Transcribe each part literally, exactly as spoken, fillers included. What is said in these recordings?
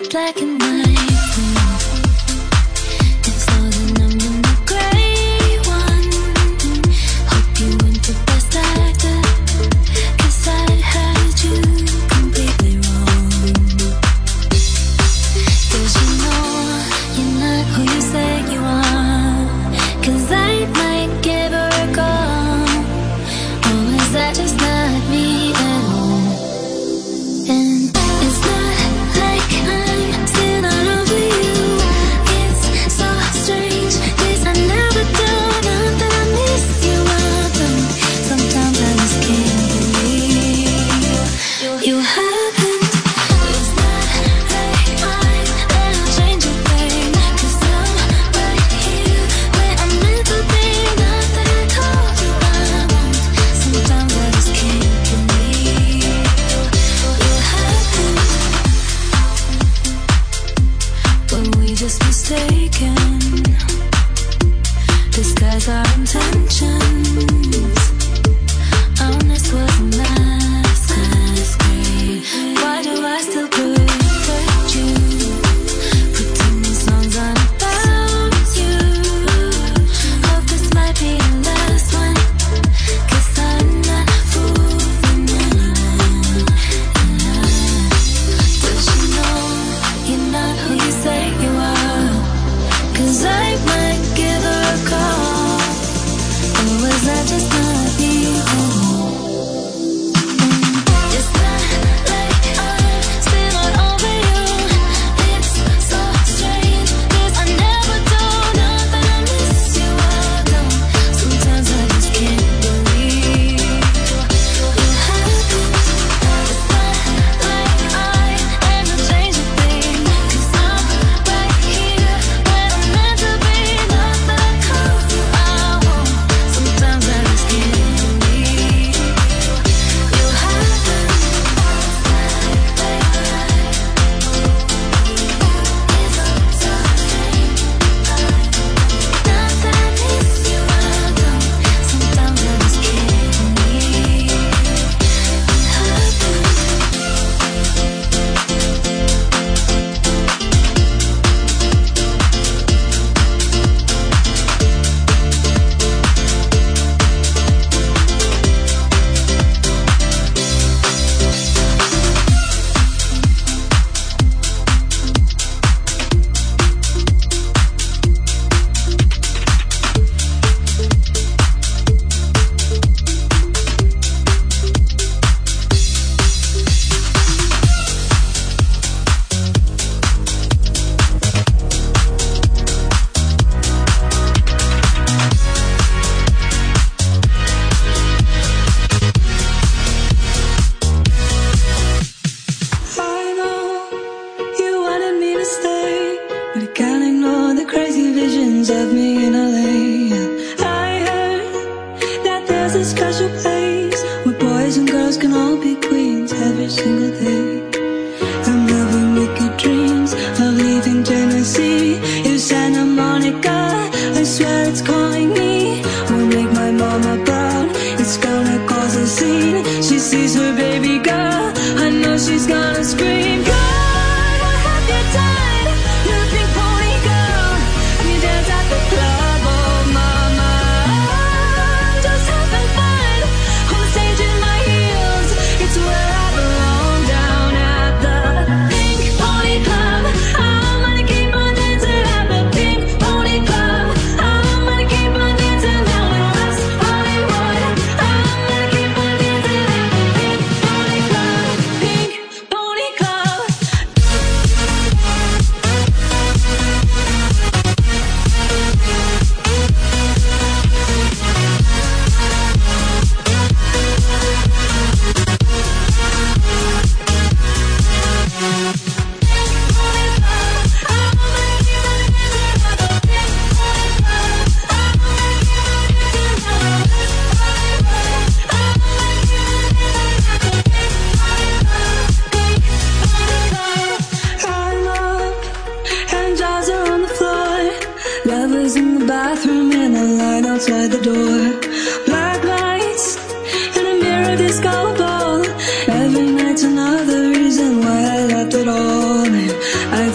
Every night's another reason why I left it all, and I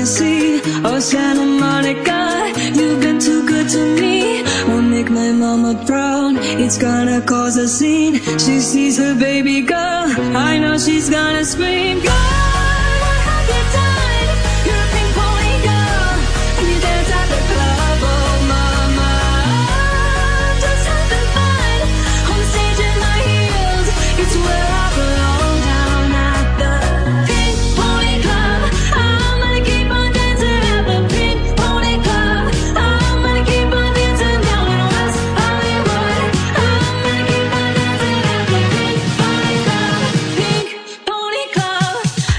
Tennessee or Santa Monica. You've been too good to me. Won't make my mama proud. It's gonna cause a scene. She sees her baby girl. I know she's gonna scream. God, what have you done? You're a pink pony girl, and you dance at the club. Oh mama, just having fun on the stage in my heels. It's where I belong, down at the Pink Pony Club. I'm gonna keep on dancing at the Pink Pony Club. I'm gonna keep on dancing down in West Hollywood. I'm gonna keep on dancing at the Pink Pony Club. Pink Pony Club.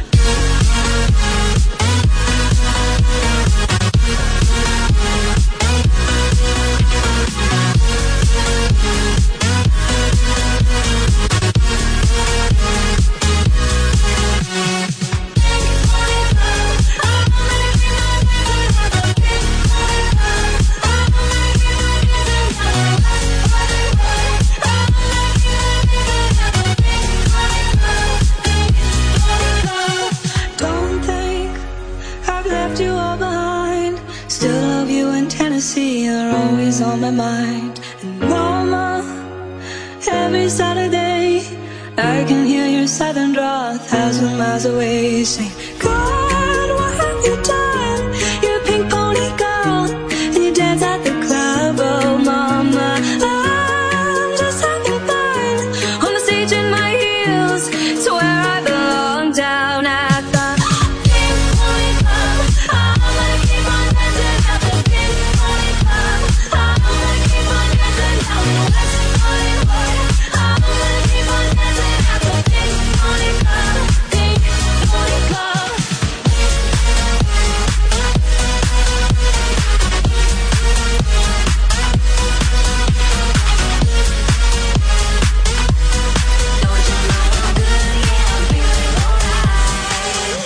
Don't think I've left you all behind. Still love you in Tennessee, you're always on my mind. And mama, every Saturday I can hear your southern drawl a thousand miles away, saying, God, what have you done? You're a pink pony girl, and you dance at the club. Oh mama, I'm just having fun on the stage in my heels. It's where I belong, down at the Pink Pony Club. I'm gonna keep on dancing at the Pink Pony Club. I'm gonna keep on dancing down in West Hollywood. I'm gonna keep on dancing at the Pink Pony Club. Pink Pony Club. Don't you know I'm good? Yeah, I'm feeling alright.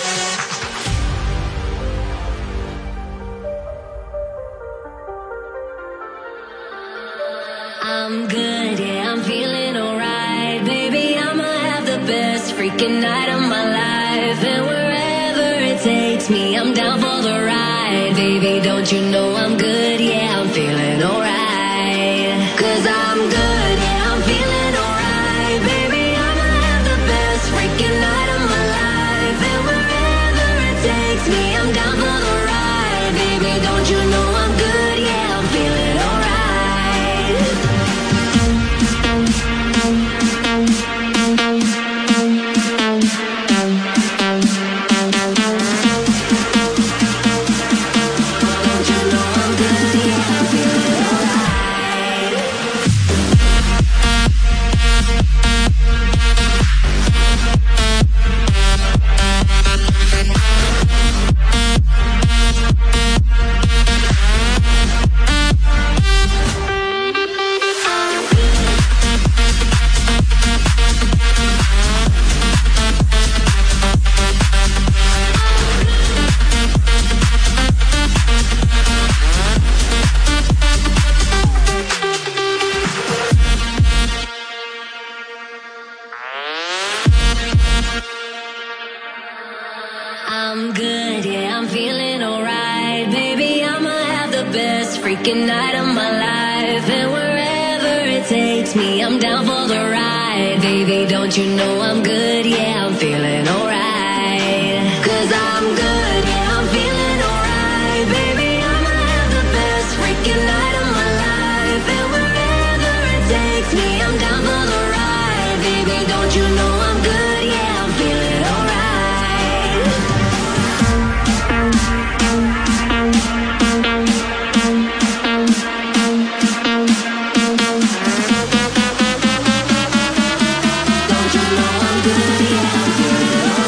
I'm good, yeah, I'm feeling alright. Baby, I'ma have the best freaking night of my life. And wherever it takes me, I'm down for the ride. Baby, don't you know I'm good, yeah, I'm feeling alright. Cause I'm good, yeah, I'm feeling alright. Baby, I'ma have the best freaking night of my life. And wherever it takes me, I'm down for the ride. Baby, don't you know I'm good, yeah, I'm feeling alright. Don't you know I'm good, yeah, I'm feeling alright. I'm good, yeah, I'm feeling alright. Baby, I'ma have the best freaking night of my life. And wherever it takes me, I'm down for the ride. Baby, don't you know I'm good, yeah, I'm feeling alright. Cause I'm good, yeah, I'm feeling alright. Baby, I'ma have the best freaking night of my life. And wherever it takes me, I'm down for the ride. Baby, don't you know I'm good, yeah, I'm feeling alright. Don't you know I'm good, yeah, I'm feeling alright.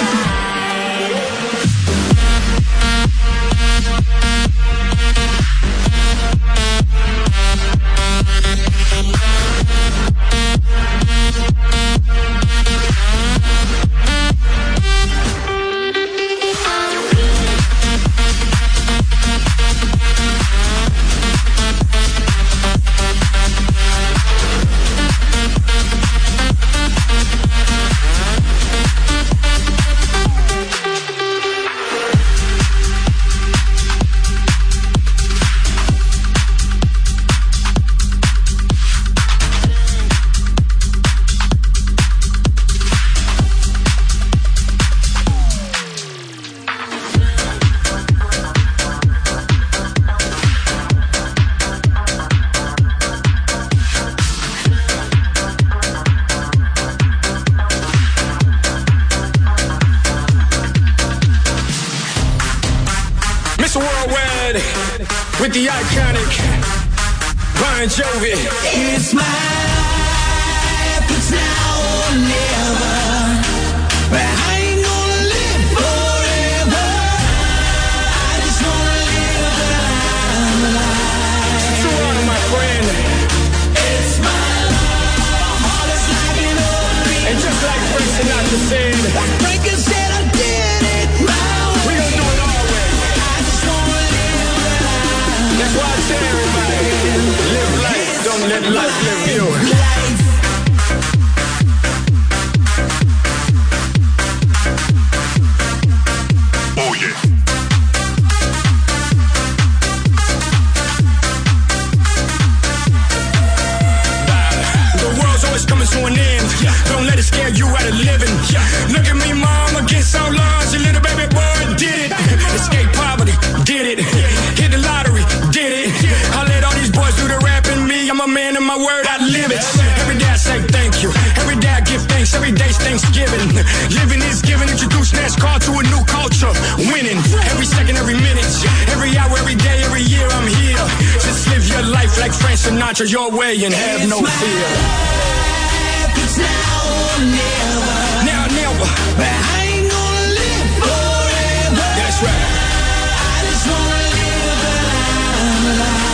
with the iconic Bon Jovi. It's my life, it's now or never. But I ain't gonna live forever. I just wanna live the life. True honor, my friend. It's my life, my heart is like an open. And just like Frank Sinatra said, like Frank said, I did it my way. We gon' do it our way. I just wanna live the life. That's why I tell everybody, live life, don't let life live you. Life. Oh yeah. The world's always coming to an end. Don't let it scare you out of living. Look at me, mom, against all odds. Your little baby boy did it. Escape poverty, did it. Hit the lottery, did it. I let all these boys do the rapping. Me, I'm a man of my word, I live it. Every day I say thank you. Every day I give thanks. Every day's Thanksgiving. Living is giving. Introduce NASCAR to a new culture. Winning every second, every minute, every hour, every day, every year. I'm here. Just live your life like Frank Sinatra, your way, and have no fear. It's now or never. Now, never. But I ain't gonna live forever. That's right. I just wanna live the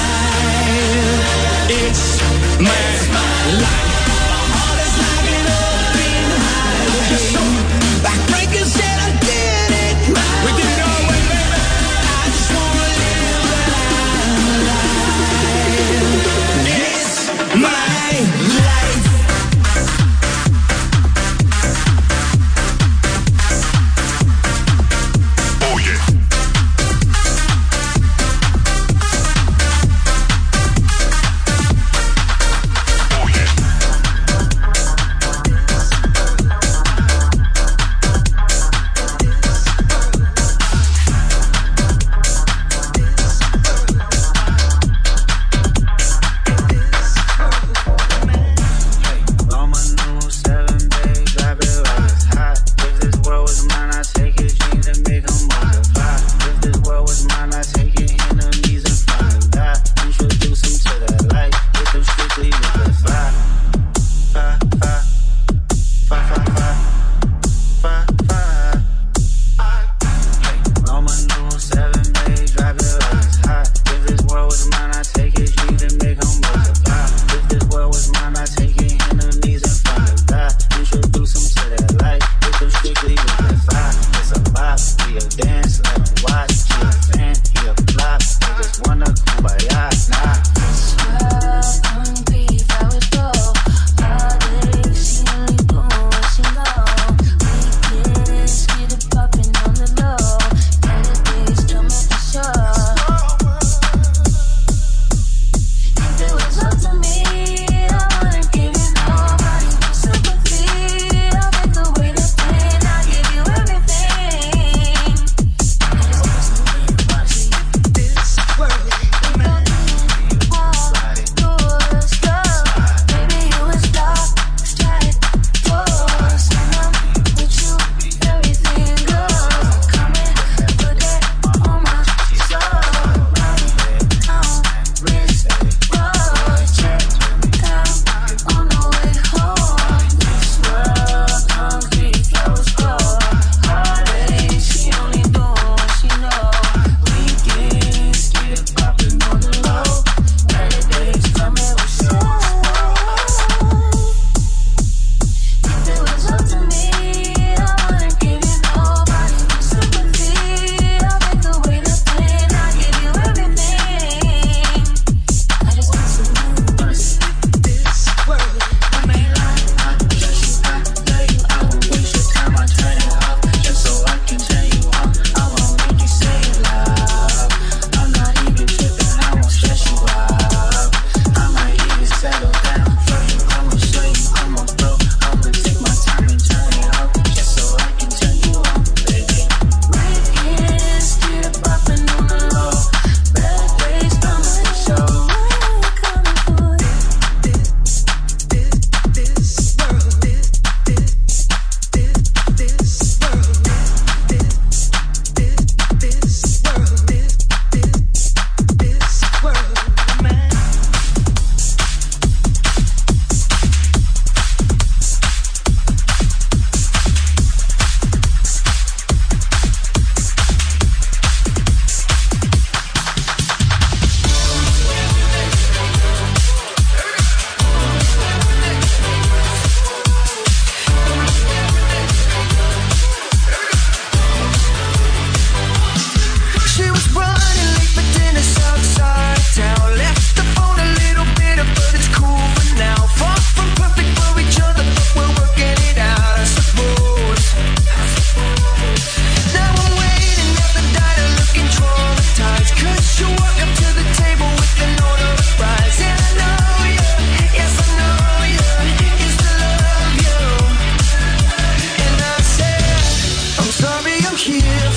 life. It's my, it's my life. My heart is like an open highway. Yes, sir. Like Franklin said, I did it my We did it our way, baby. I just wanna live the life. It's my life.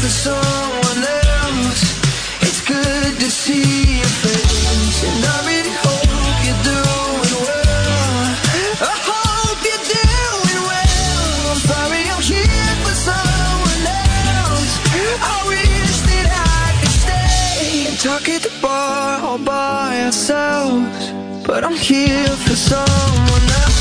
for someone else. It's good to see your face, and I really hope you're doing well. I hope you're doing well. I'm sorry I'm here for someone else. I wish that I could stay and talk at the bar all by ourselves, but I'm here for someone else.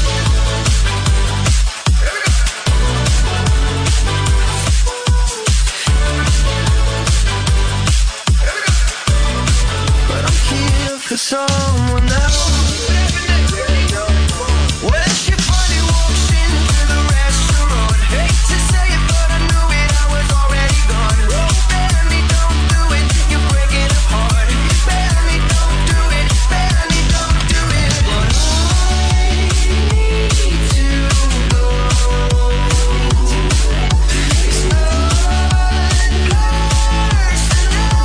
For someone else. Well, she funny walks into the restaurant. Hate to say it, but I knew it, I was already gone. Oh, Bellamy, don't do it, you're breaking apart. Bellamy, don't do it, Bellamy, don't do it. But I need to go. It's not personal.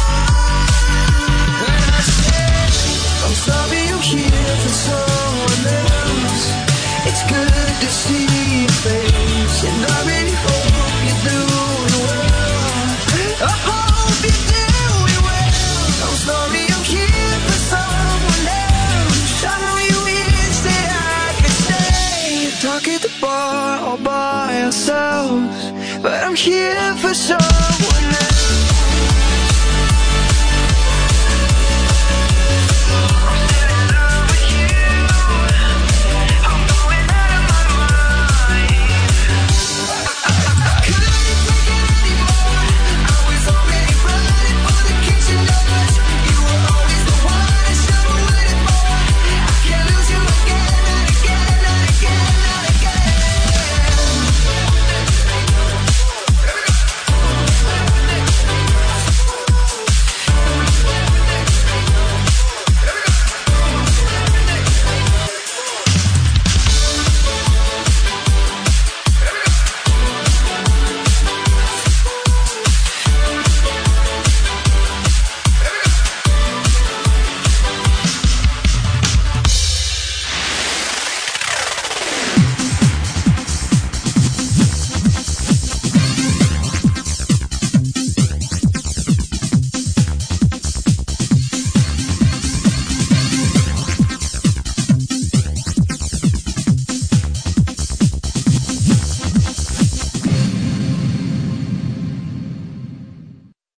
When I say I'm sorry I'm here for someone else. It's good to see your face, and I really hope you're doing well. I hope you're doing well. I'm sorry I'm here for someone else. I know you wish that I could stay and talk at the bar all by ourselves, but I'm here for someone.